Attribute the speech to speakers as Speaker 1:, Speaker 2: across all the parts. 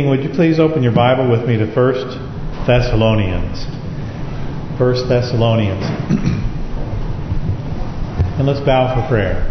Speaker 1: Would you please open your Bible with me to 1 Thessalonians. 1 Thessalonians. And let's bow for prayer.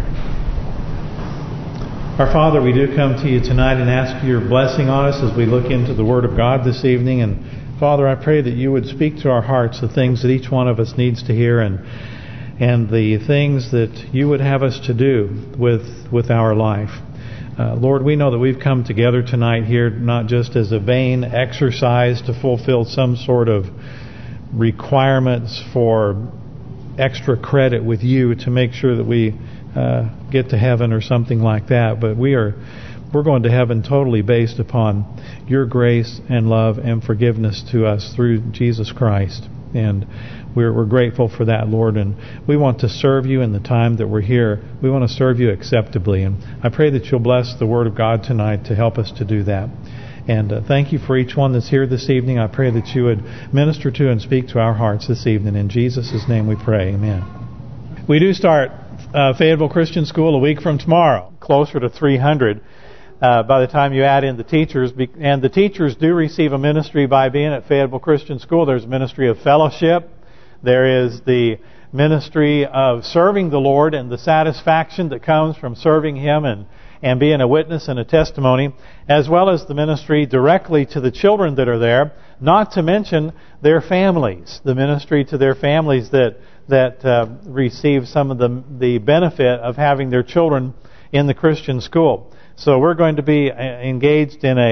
Speaker 1: Our Father, we do come to you tonight and ask your blessing on us as we look into the Word of God this evening. And Father, I pray that you would speak to our hearts the things that each one of us needs to hear and the things that you would have us to do with our life. Lord, we know that we've come together tonight here not just as a vain exercise to fulfill some sort of requirements for extra credit with you to make sure that we get to heaven or something like that, but we're going to heaven totally based upon your grace and love and forgiveness to us through Jesus Christ. And we're grateful for that, Lord, and we want to serve you in the time that we're here. We want to serve you acceptably, and I pray that you'll bless the Word of God tonight to help us to do that. And thank you for each one that's here this evening. I pray that you would minister to and speak to our hearts this evening. In Jesus' name we pray. Amen. We do start Fayetteville Christian School a week from tomorrow, closer to 300 by the time you add in the teachers. And the teachers do receive a ministry by being at Fayetteville Christian School. There's a ministry of fellowship. There is the ministry of serving the Lord and the satisfaction that comes from serving Him and being a witness and a testimony, as well as the ministry directly to the children that are there, not to mention their families, the ministry to their families that receive some of the benefit of having their children in the Christian school. So we're going to be engaged in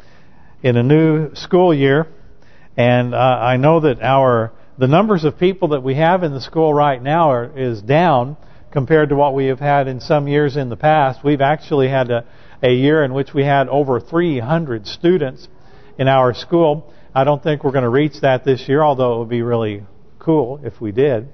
Speaker 1: a new school year, and I know that the numbers of people that we have in the school right now is down compared to what we have had in some years in the past. We've actually had a year in which we had over 300 students in our school. I don't think we're going to reach that this year, although it would be really cool if we did.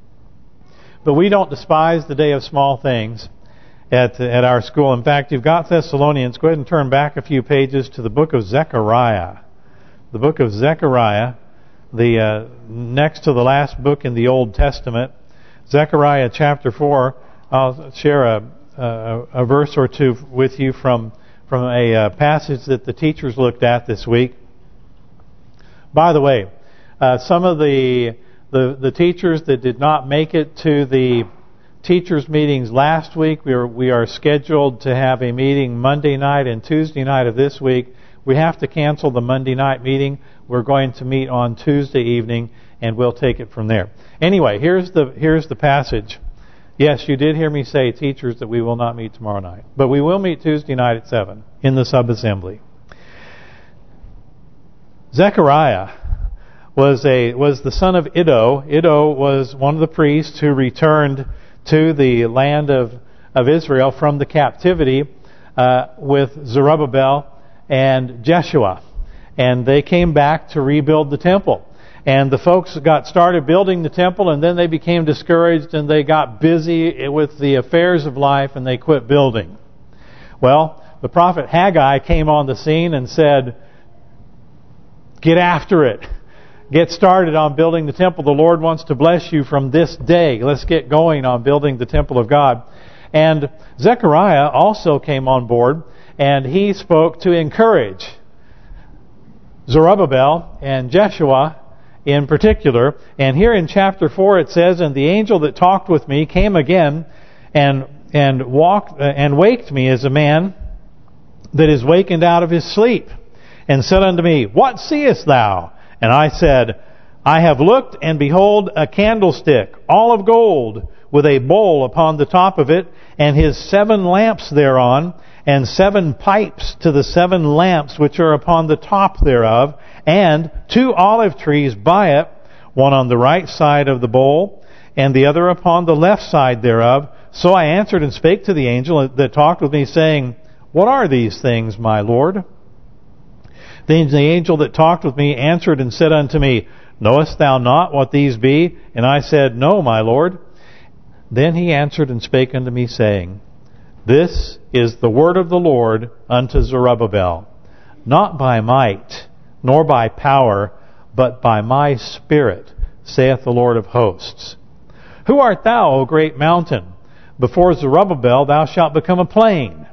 Speaker 1: But we don't despise the day of small things at our school. In fact, you've got Thessalonians. Go ahead and turn back a few pages to the book of Zechariah. The book of Zechariah, the next to the last book in the Old Testament. Zechariah chapter 4. I'll share a verse or two with you from a passage that the teachers looked at this week. By the way, some of the teachers that did not make it to the teachers meetings last week, we are scheduled to have a meeting Monday night and Tuesday night of this week. We have to cancel the Monday night meeting. We're going to meet on Tuesday evening, and we'll take it from there. Anyway, here's the passage. Yes, you did hear me say, teachers, that we will not meet tomorrow night, but we will meet Tuesday night at 7 in the sub-assembly. Zechariah was the son of Iddo. Iddo was one of the priests who returned to the land of Israel from the captivity with Zerubbabel and Jeshua. And they came back to rebuild the temple. And the folks got started building the temple, and then they became discouraged, and they got busy with the affairs of life, and they quit building. Well, the prophet Haggai came on the scene and said, get after it. Get started on building the temple. The Lord wants to bless you from this day. Let's get going on building the temple of God. And Zechariah also came on board, and he spoke to encourage Zerubbabel and Jeshua in particular. And here in chapter 4 it says, and the angel that talked with me came again and waked me as a man that is wakened out of his sleep, and said unto me, what seest thou? And I said, I have looked, and behold, a candlestick, all of gold, with a bowl upon the top of it, and his 7 lamps thereon, and 7 pipes to the 7 lamps which are upon the top thereof, and 2 olive trees by it, one on the right side of the bowl, and the other upon the left side thereof. So I answered and spake to the angel that talked with me, saying, what are these things, my Lord? Then the angel that talked with me answered and said unto me, knowest thou not what these be? And I said, no, my Lord. Then he answered and spake unto me, saying, this is the word of the Lord unto Zerubbabel, not by might, nor by power, but by my Spirit, saith the Lord of hosts. Who art thou, O great mountain? Before Zerubbabel thou shalt become a plain,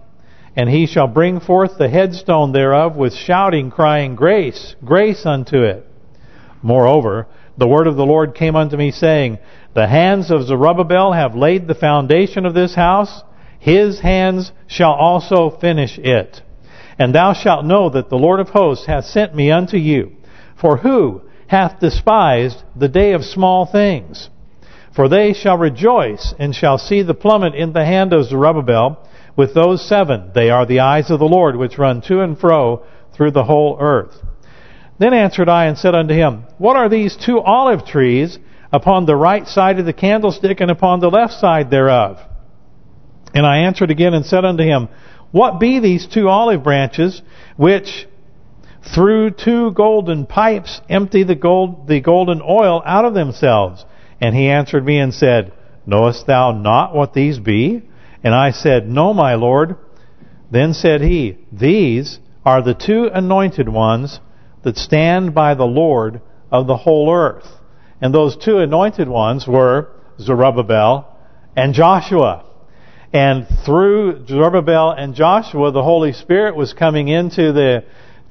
Speaker 1: And he shall bring forth the headstone thereof with shouting, crying, Grace, grace unto it. Moreover, the word of the Lord came unto me, saying, The hands of Zerubbabel have laid the foundation of this house. His hands shall also finish it. And thou shalt know that the Lord of hosts hath sent me unto you. For who hath despised the day of small things? For they shall rejoice, and shall see the plummet in the hand of Zerubbabel, with those 7. They are the eyes of the Lord, which run to and fro through the whole earth. Then answered I and said unto him, What are these 2 olive trees upon the right side of the candlestick, and upon the left side thereof? And I answered again and said unto him, What be these 2 olive branches, which through 2 golden pipes empty the golden oil out of themselves? And he answered me and said, Knowest thou not what these be? And I said, No, my Lord. Then said he, These are the 2 anointed ones that stand by the Lord of the whole earth. And those 2 anointed ones were Zerubbabel and Joshua. And through Zerubbabel and Joshua, the Holy Spirit was coming into the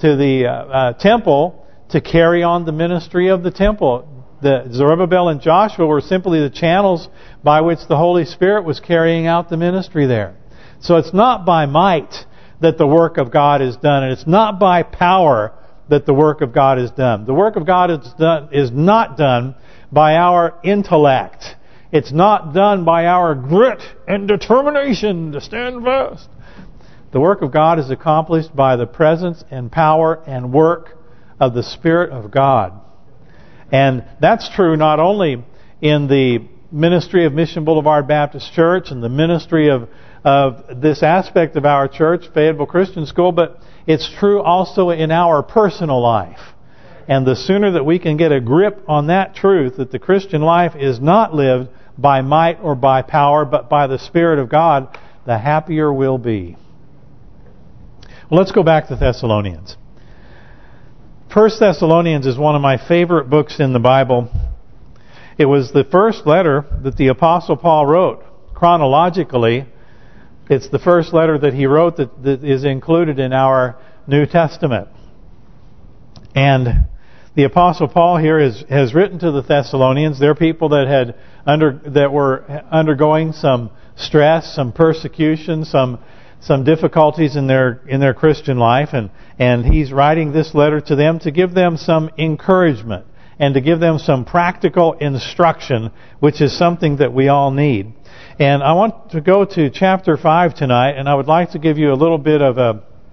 Speaker 1: temple to carry on the ministry of the temple. The Zerubbabel and Joshua were simply the channels by which the Holy Spirit was carrying out the ministry there. So it's not by might that the work of God is done, and it's not by power that the work of God is done. The work of God is not done by our intellect. It's not done by our grit and determination to stand fast. The work of God is accomplished by the presence and power and work of the Spirit of God. And that's true not only in the ministry of Mission Boulevard Baptist Church and the ministry of this aspect of our church, Fayetteville Christian School, but it's true also in our personal life. And the sooner that we can get a grip on that truth, that the Christian life is not lived by might or by power, but by the Spirit of God, the happier we'll be. Well, let's go back to Thessalonians. 1 Thessalonians is one of my favorite books in the Bible. It was the first letter that the Apostle Paul wrote. Chronologically, it's the first letter that he wrote that is included in our New Testament. And the Apostle Paul here has written to the Thessalonians. They're people that were undergoing some stress, some persecution, some difficulties in their Christian life, and he's writing this letter to them to give them some encouragement and to give them some practical instruction, which is something that we all need. And I want to go to chapter 5 tonight, and I would like to give you a little bit of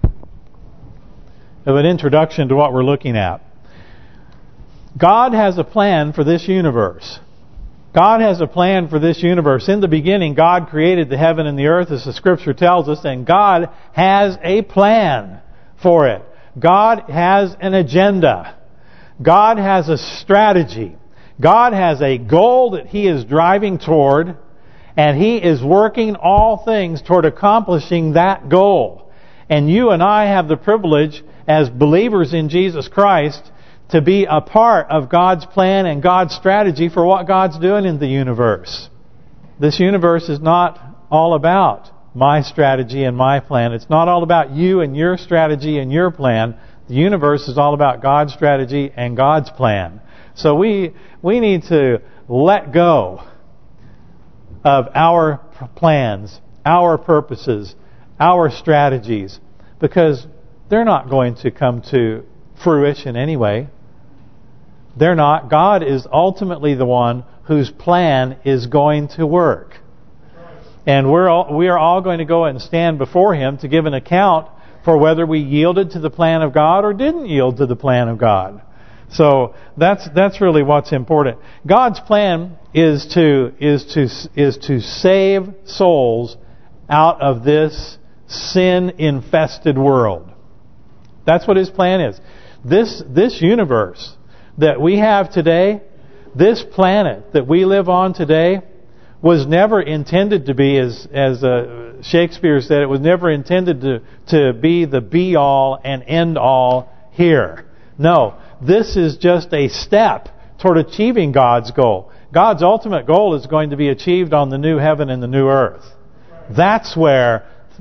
Speaker 1: an introduction to what we're looking at. God has a plan for this universe. God has a plan for this universe. In the beginning, God created the heaven and the earth, as the Scripture tells us, and God has a plan for it. God has an agenda. God has a strategy. God has a goal that He is driving toward, and He is working all things toward accomplishing that goal. And you and I have the privilege, as believers in Jesus Christ, to be a part of God's plan and God's strategy for what God's doing in the universe. This universe is not all about my strategy and my plan. It's not all about you and your strategy and your plan. The universe is all about God's strategy and God's plan. So we need to let go of our plans, our purposes, our strategies, because they're not going to come to fruition anyway. They're not. God is ultimately the one whose plan is going to work. And we are all going to go and stand before Him to give an account for whether we yielded to the plan of God or didn't yield to the plan of God. So that's really what's important. God's plan is to save souls out of this sin-infested world. That's what His plan is. This universe that we have today, this planet that we live on today, was never intended to be, as Shakespeare said, it was never intended to be the be-all and end-all here. No, this is just a step toward achieving God's goal. God's ultimate goal is going to be achieved on the new heaven and the new earth. That's where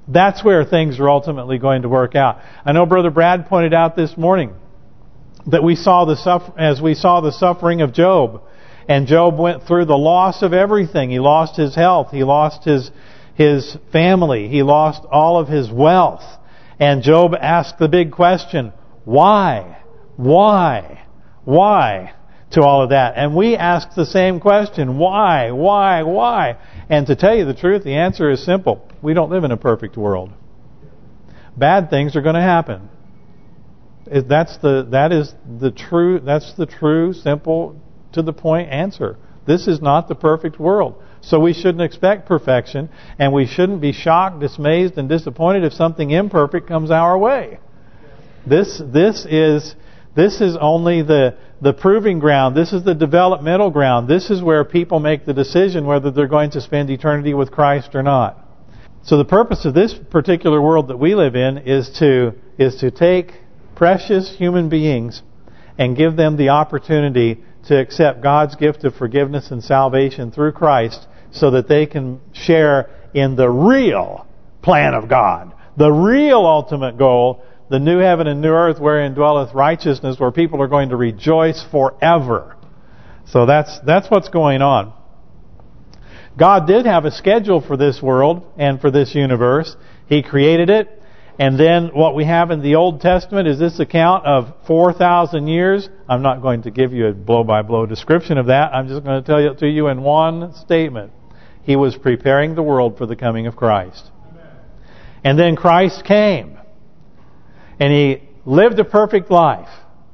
Speaker 1: That's where things are ultimately going to work out. I know Brother Brad pointed out this morning that we saw the suffering of Job. And Job went through the loss of everything. He lost his health. He lost his family. He lost all of his wealth. And Job asked the big question, why? Why? Why? To all of that. And we ask the same question, why? Why? Why? And to tell you the truth, the answer is simple. We don't live in a perfect world. Bad things are going to happen. That's the true, simple, to the point answer. This is not the perfect world. So we shouldn't expect perfection, and we shouldn't be shocked, dismayed, and disappointed if something imperfect comes our way. This is only the proving ground. This is the developmental ground. This is where people make the decision whether they're going to spend eternity with Christ or not. So the purpose of this particular world that we live in is to take precious human beings and give them the opportunity to accept God's gift of forgiveness and salvation through Christ so that they can share in the real plan of God, the real ultimate goal, the new heaven and new earth wherein dwelleth righteousness, where people are going to rejoice forever. So that's what's going on. God did have a schedule for this world and for this universe. He created it. And then what we have in the Old Testament is this account of 4,000 years. I'm not going to give you a blow-by-blow description of that. I'm just going to tell it to you in one statement. He was preparing the world for the coming of Christ. Amen. And then Christ came. And He lived a perfect life.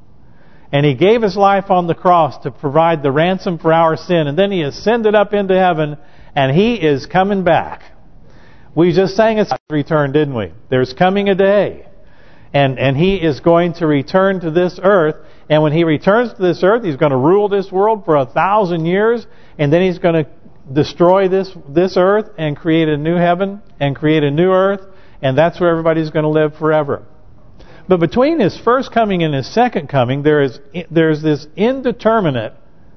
Speaker 1: And He gave His life on the cross to provide the ransom for our sin. And then He ascended up into heaven. And He is coming back. We just sang His return, didn't we? There's coming a day. And He is going to return to this earth. And when He returns to this earth, He's going to rule this world for 1,000 years. And then He's going to destroy this earth and create a new heaven and create a new earth. And that's where everybody's going to live forever. But between His first coming and His second coming, there's this indeterminate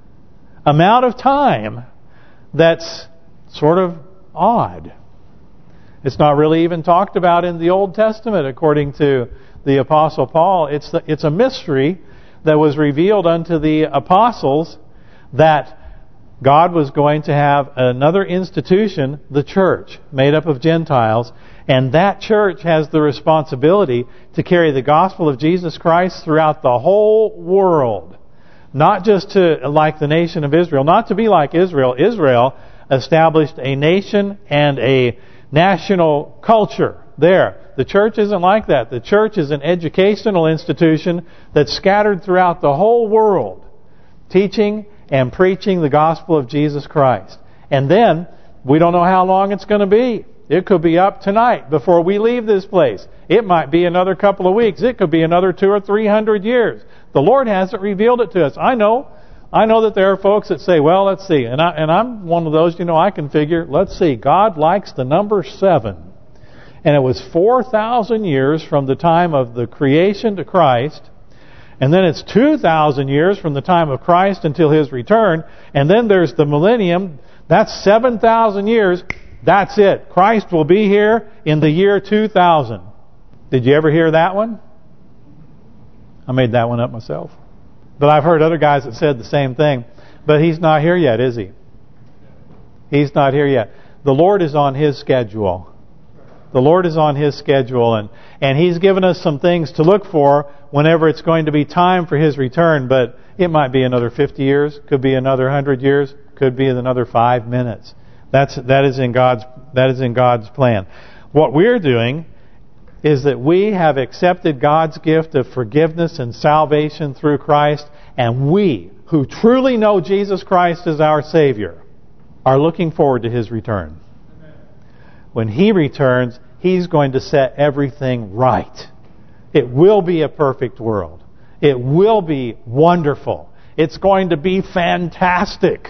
Speaker 1: amount of time that's sort of odd. It's not really even talked about in the Old Testament, according to the Apostle Paul. It's a mystery that was revealed unto the apostles that God was going to have another institution, the church, made up of Gentiles, and that church has the responsibility to carry the gospel of Jesus Christ throughout the whole world. Not just to like the nation of Israel, not to be like Israel. Israel established a nation and a national culture there. The church isn't like that. The church is an educational institution that's scattered throughout the whole world, teaching and preaching the gospel of Jesus Christ. And then, we don't know how long it's going to be. It could be up tonight before we leave this place. It might be another couple of weeks. It could be another 200 or 300 years. The Lord hasn't revealed it to us. I know that there are folks that say, well, let's see. And I'm one of those, I can figure, let's see, God likes the number 7. And it was 4,000 years from the time of the creation to Christ. And then it's 2,000 years from the time of Christ until His return. And then there's the millennium. That's 7,000 years. That's it. Christ will be here in the year 2000. Did you ever hear that one? I made that one up myself. But I've heard other guys that said the same thing. But He's not here yet, is He? He's not here yet. The Lord is on His schedule. The Lord is on His schedule. And He's given us some things to look for whenever it's going to be time for His return. But it might be another 50 years. Could be another 100 years. Could be another 5 minutes. That is in God's plan. What we're doing is that we have accepted God's gift of forgiveness and salvation through Christ, and we, who truly know Jesus Christ as our Savior, are looking forward to His return. Amen. When He returns, He's going to set everything right. It will be a perfect world. It will be wonderful. It's going to be fantastic.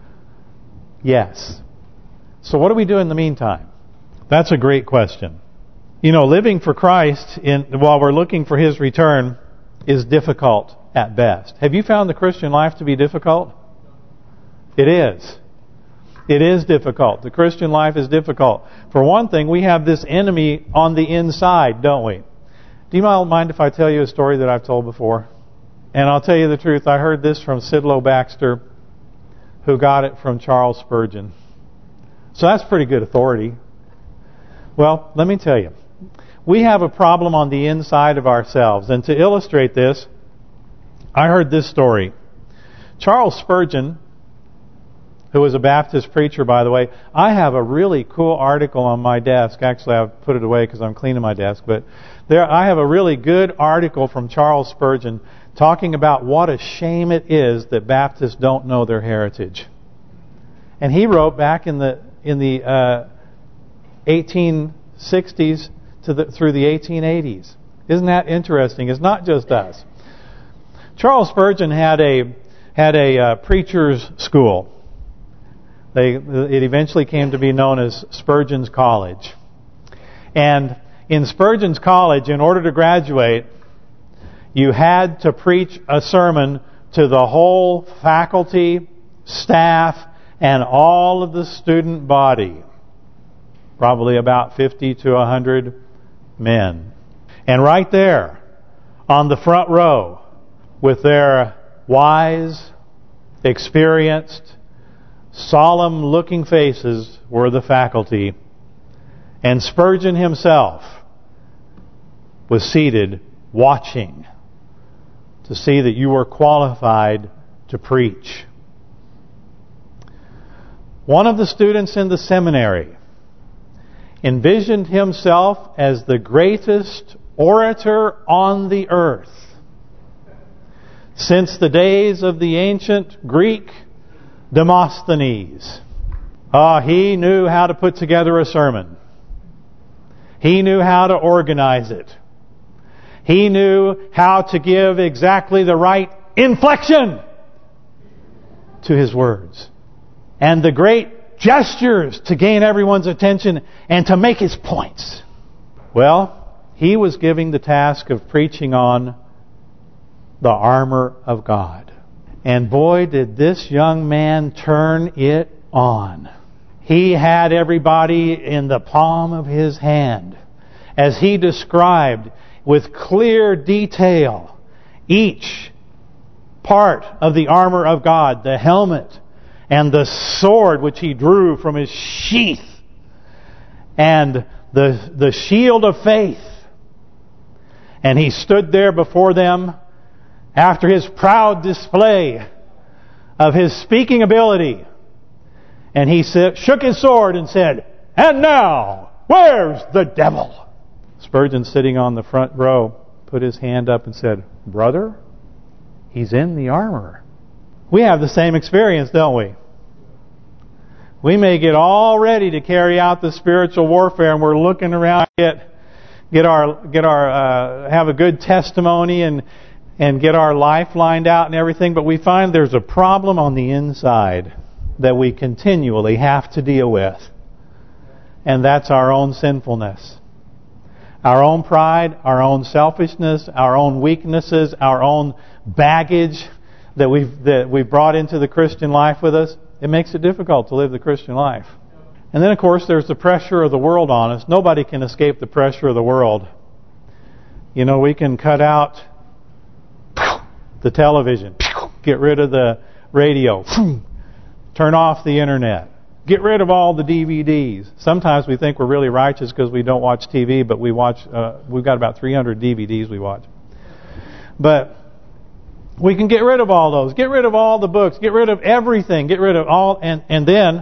Speaker 1: Yes. So what do we do in the meantime? That's a great question. Living for Christ while we're looking for His return is difficult at best. Have you found the Christian life to be difficult? It is. It is difficult. The Christian life is difficult. For one thing, we have this enemy on the inside, don't we? Do you mind if I tell you a story that I've told before? And I'll tell you the truth. I heard this from Sidlow Baxter, who got it from Charles Spurgeon. So that's pretty good authority. Well, let me tell you. We have a problem on the inside of ourselves. And to illustrate this, I heard this story. Charles Spurgeon, who was a Baptist preacher, by the way. I have a really cool article on my desk. Actually, I've put it away because I'm cleaning my desk. But I have a really good article from Charles Spurgeon talking about what a shame it is that Baptists don't know their heritage. And he wrote back in the 1860s through the 1880s. Isn't that interesting? It's not just us. Charles Spurgeon had a preacher's school. It eventually came to be known as Spurgeon's College. And in Spurgeon's College, in order to graduate, you had to preach a sermon to the whole faculty, staff, and all of the student body. Probably about 50 to 100 men. And right there, on the front row, with their wise, experienced, solemn-looking faces were the faculty, and Spurgeon himself was seated watching to see that you were qualified to preach. One of the students in the seminary envisioned himself as the greatest orator on the earth since the days of the ancient Greek Demosthenes. He knew how to put together a sermon. He knew how to organize it. He knew how to give exactly the right inflection to his words. And the great gestures to gain everyone's attention and to make his points. Well, he was giving the task of preaching on the armor of God. And boy, did this young man turn it on. He had everybody in the palm of his hand as he described with clear detail each part of the armor of God, the helmet and the sword which he drew from his sheath and the shield of faith. And he stood there before them after his proud display of his speaking ability. And he shook his sword and said, "And now, where's the devil?" Spurgeon, sitting on the front row, put his hand up and said, "Brother, he's in the armor." We have the same experience, don't we? We may get all ready to carry out the spiritual warfare, and we're looking around, have a good testimony and get our life lined out and everything, but we find there's a problem on the inside that we continually have to deal with. And that's our own sinfulness. Our own pride, our own selfishness, our own weaknesses, our own baggage that we've brought into the Christian life with us. It makes it difficult to live the Christian life. And then, of course, there's the pressure of the world on us. Nobody can escape the pressure of the world. You know, we can cut out the television, get rid of the radio, turn off the internet, get rid of all the DVDs. Sometimes we think we're really righteous because we don't watch TV, but we've got about 300 DVDs we watch. But we can get rid of all those, get rid of all the books, get rid of everything, get rid of all, and then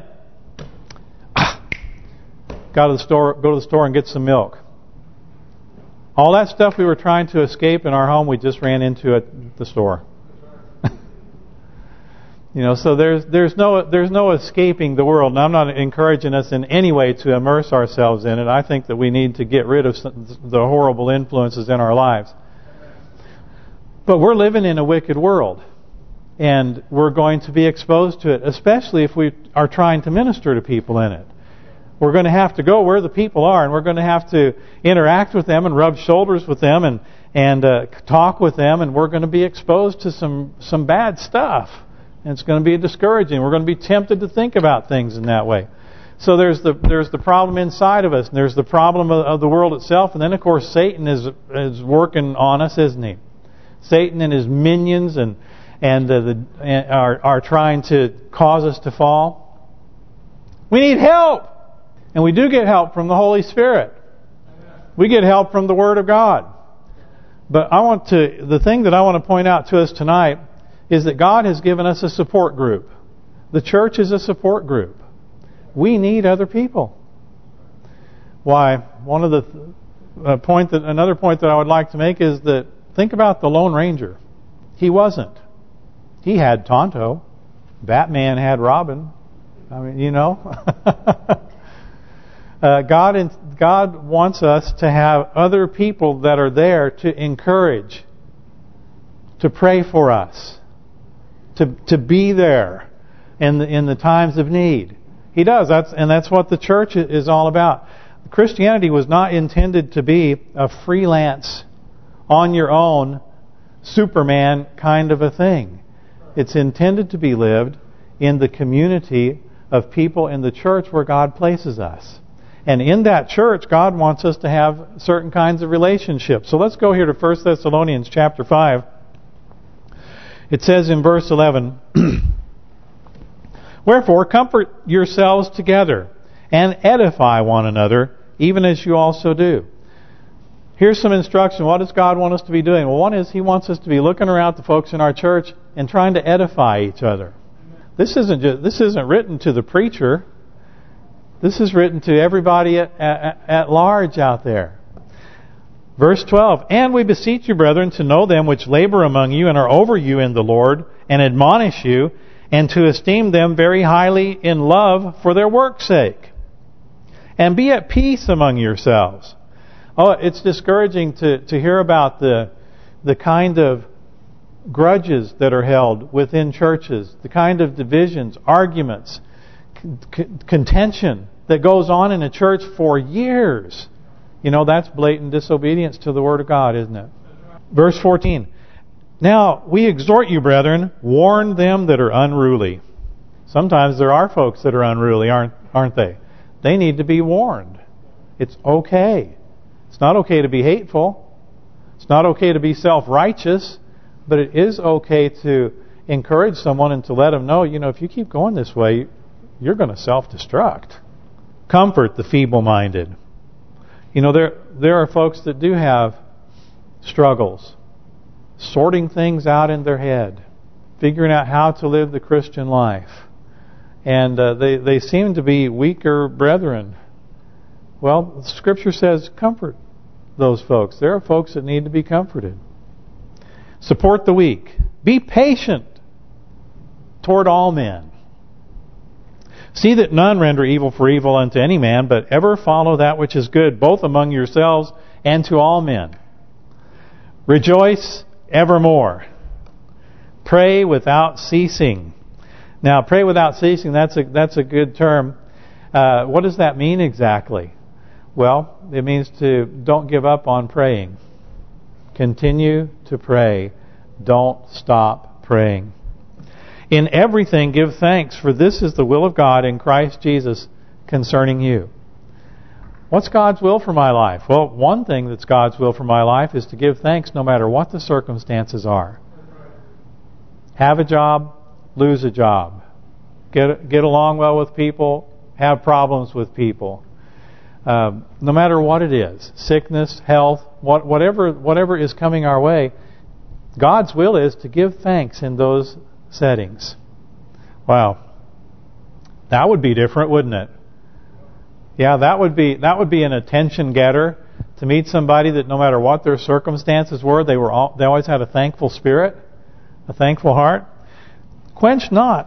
Speaker 1: go to the store and get some milk. All that stuff we were trying to escape in our home, we just ran into at the store. So there's no escaping the world. And I'm not encouraging us in any way to immerse ourselves in it. I think that we need to get rid of the horrible influences in our lives. But we're living in a wicked world, and we're going to be exposed to it, especially if we are trying to minister to people in it. We're going to have to go where the people are, and we're going to have to interact with them and rub shoulders with them and talk with them, and we're going to be exposed to some bad stuff. And it's going to be discouraging. We're going to be tempted to think about things in that way. So there's the problem inside of us, and there's the problem of the world itself, and then of course Satan is working on us, isn't he? Satan and his minions are trying to cause us to fall. We need help, and we do get help from the Holy Spirit. We get help from the Word of God. But the thing that I want to point out to us tonight is that God has given us a support group. The church is a support group. We need other people. Why? Another point that I would like to make is that think about the Lone Ranger. He wasn't. He had Tonto. Batman had Robin. I mean, you know. God wants us to have other people that are there to encourage, to pray for us, to be there in the times of need. He does. That's what the church is all about. Christianity was not intended to be a freelance, on your own, Superman kind of a thing. It's intended to be lived in the community of people in the church where God places us. And in that church, God wants us to have certain kinds of relationships. So let's go here to 1 Thessalonians chapter 5. It says in verse 11, Wherefore, comfort yourselves together, and edify one another, even as you also do. Here's some instruction. What does God want us to be doing? Well, one is He wants us to be looking around the folks in our church and trying to edify each other. This isn't written to the preacher. This is written to everybody at large out there. Verse 12, And we beseech you, brethren, to know them which labor among you and are over you in the Lord, and admonish you, and to esteem them very highly in love for their work's sake. And be at peace among yourselves. Oh, it's discouraging to hear about the kind of grudges that are held within churches, the kind of divisions, arguments, contention that goes on in a church for years. You know, that's blatant disobedience to the Word of God, isn't it? Verse 14. Now, we exhort you, brethren, warn them that are unruly. Sometimes there are folks that are unruly, aren't they? They need to be warned. It's okay. It's not okay to be hateful. It's not okay to be self-righteous. But it is okay to encourage someone and to let them know, you know, if you keep going this way, you're going to self-destruct. Comfort the feeble-minded. You know, there are folks that do have struggles, sorting things out in their head, figuring out how to live the Christian life. And they seem to be weaker brethren. Well, Scripture says comfort those folks. There are folks that need to be comforted. Support the weak. Be patient toward all men. See that none render evil for evil unto any man, but ever follow that which is good, both among yourselves and to all men. Rejoice evermore. Pray without ceasing. Now, pray without ceasing, that's a good term. What does that mean exactly? Well, it means to don't give up on praying. Continue to pray. Don't stop praying. In everything give thanks, for this is the will of God in Christ Jesus concerning you. What's God's will for my life? Well, one thing that's God's will for my life is to give thanks no matter what the circumstances are. Have a job, lose a job. Get along well with people, have problems with people. No matter what it is, sickness, health, whatever is coming our way, God's will is to give thanks in those settings. Wow. That would be different, wouldn't it? Yeah, that would be an attention getter to meet somebody that no matter what their circumstances were, they always had a thankful spirit, a thankful heart. Quench not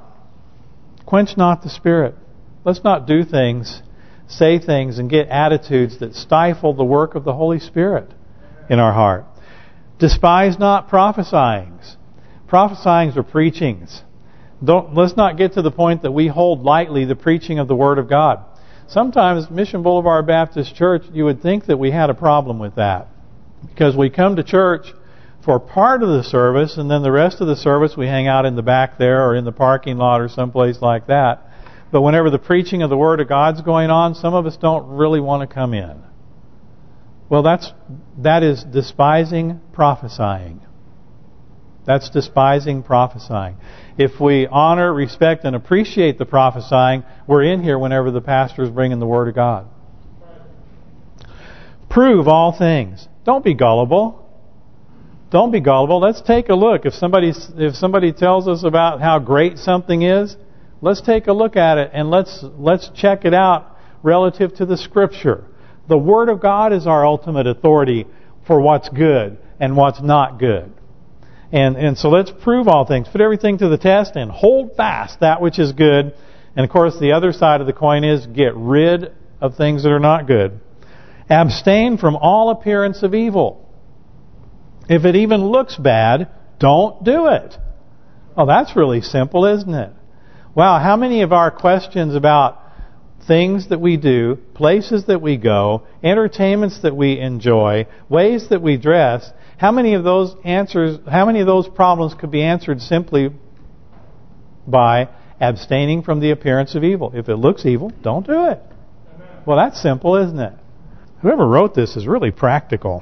Speaker 1: the spirit. Let's not do things, say things, and get attitudes that stifle the work of the Holy Spirit in our heart. Despise not prophesyings. Prophesyings are preachings. Let's not get to the point that we hold lightly the preaching of the Word of God. Sometimes Mission Boulevard Baptist Church, you would think that we had a problem with that. Because we come to church for part of the service, and then the rest of the service we hang out in the back there or in the parking lot or someplace like that. But whenever the preaching of the Word of God's going on, some of us don't really want to come in. Well, that is despising prophesying. That's despising prophesying. If we honor, respect, and appreciate the prophesying, we're in here whenever the pastor is bringing the Word of God. Prove all things. Don't be gullible. Don't be gullible. Let's take a look. If somebody tells us about how great something is, let's take a look at it and let's check it out relative to the Scripture. The Word of God is our ultimate authority for what's good and what's not good. And so let's prove all things. Put everything to the test and hold fast that which is good. And of course the other side of the coin is get rid of things that are not good. Abstain from all appearance of evil. If it even looks bad, don't do it. Oh, that's really simple, isn't it? Wow, how many of our questions about things that we do, places that we go, entertainments that we enjoy, ways that we dress, how many of those problems could be answered simply by abstaining from the appearance of evil? If it looks evil, don't do it. Well, that's simple, isn't it? Whoever wrote this is really practical.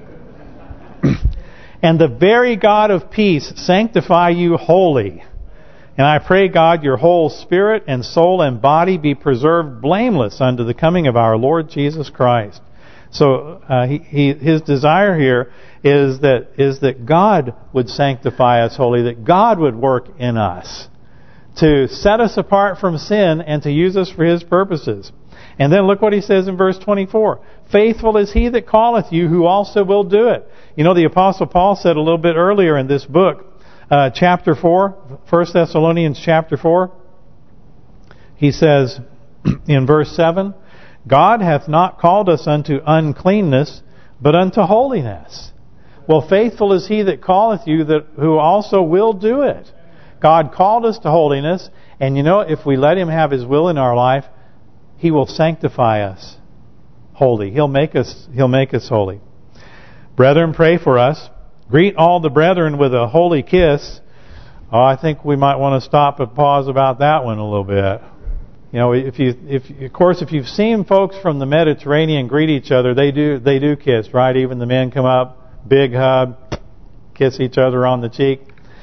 Speaker 1: And the very God of peace sanctify you wholly. And I pray, God, your whole spirit and soul and body be preserved blameless unto the coming of our Lord Jesus Christ. So his desire here is that God would sanctify us wholly, that God would work in us to set us apart from sin and to use us for His purposes. And then look what he says in verse 24. Faithful is He that calleth you, who also will do it. You know, the Apostle Paul said a little bit earlier in this book, chapter 4, 1 Thessalonians chapter 4, he says in verse 7, God hath not called us unto uncleanness, but unto holiness. Well, faithful is He that calleth you, who also will do it. God called us to holiness, and you know, if we let Him have His will in our life, He will sanctify us holy. He'll make us holy. Brethren, pray for us. Greet all the brethren with a holy kiss. Oh, I think we might want to stop and pause about that one a little bit. You know, if you've seen folks from the Mediterranean greet each other, they do kiss, right? Even the men come up, big hug, kiss each other on the cheek.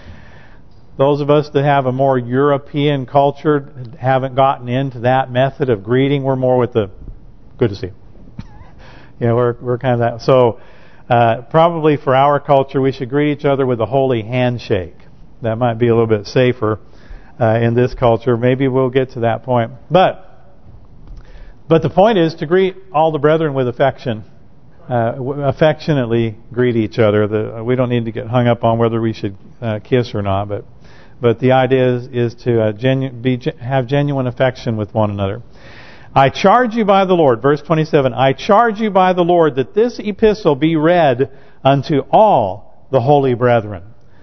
Speaker 1: Those of us that have a more European culture haven't gotten into that method of greeting. We're more with the good to see you. You know, we're kind of that. So probably for our culture, we should greet each other with a holy handshake. That might be a little bit safer in this culture. Maybe we'll get to that point. But the point is to greet all the brethren with affection. Affectionately greet each other. We don't need to get hung up on whether we should kiss or not. But the idea is to have genuine affection with one another. I charge you by the Lord, verse 27, I charge you by the Lord that this epistle be read unto all the holy brethren.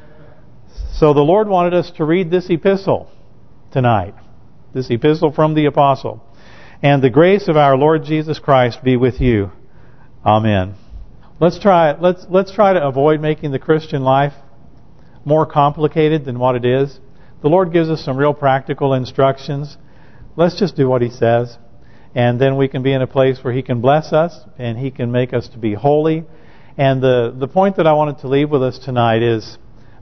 Speaker 1: So the Lord wanted us to read this epistle tonight. This epistle from the apostle. And the grace of our Lord Jesus Christ be with you. Amen. Let's try to avoid making the Christian life more complicated than what it is. The Lord gives us some real practical instructions. Let's just do what He says. And then we can be in a place where He can bless us and He can make us to be holy. And the point that I wanted to leave with us tonight is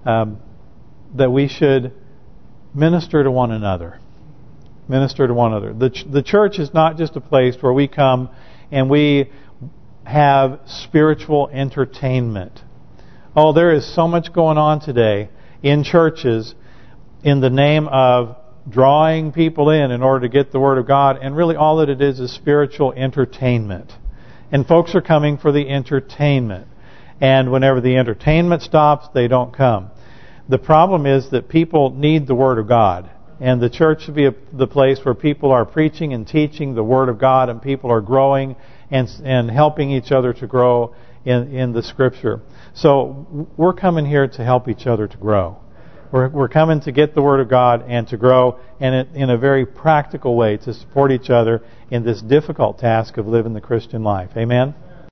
Speaker 1: that we should minister to one another. Minister to one another. The church is not just a place where we come and we have spiritual entertainment. Oh, there is so much going on today in churches in the name of drawing people in order to get the Word of God, and really all that it is spiritual entertainment. And folks are coming for the entertainment. And whenever the entertainment stops, they don't come. The problem is that people need the Word of God. And the church should be the place where people are preaching and teaching the Word of God, and people are growing and helping each other to grow in the Scripture. So we're coming here to help each other to grow. We're coming to get the Word of God and to grow, and in a very practical way to support each other in this difficult task of living the Christian life. Amen?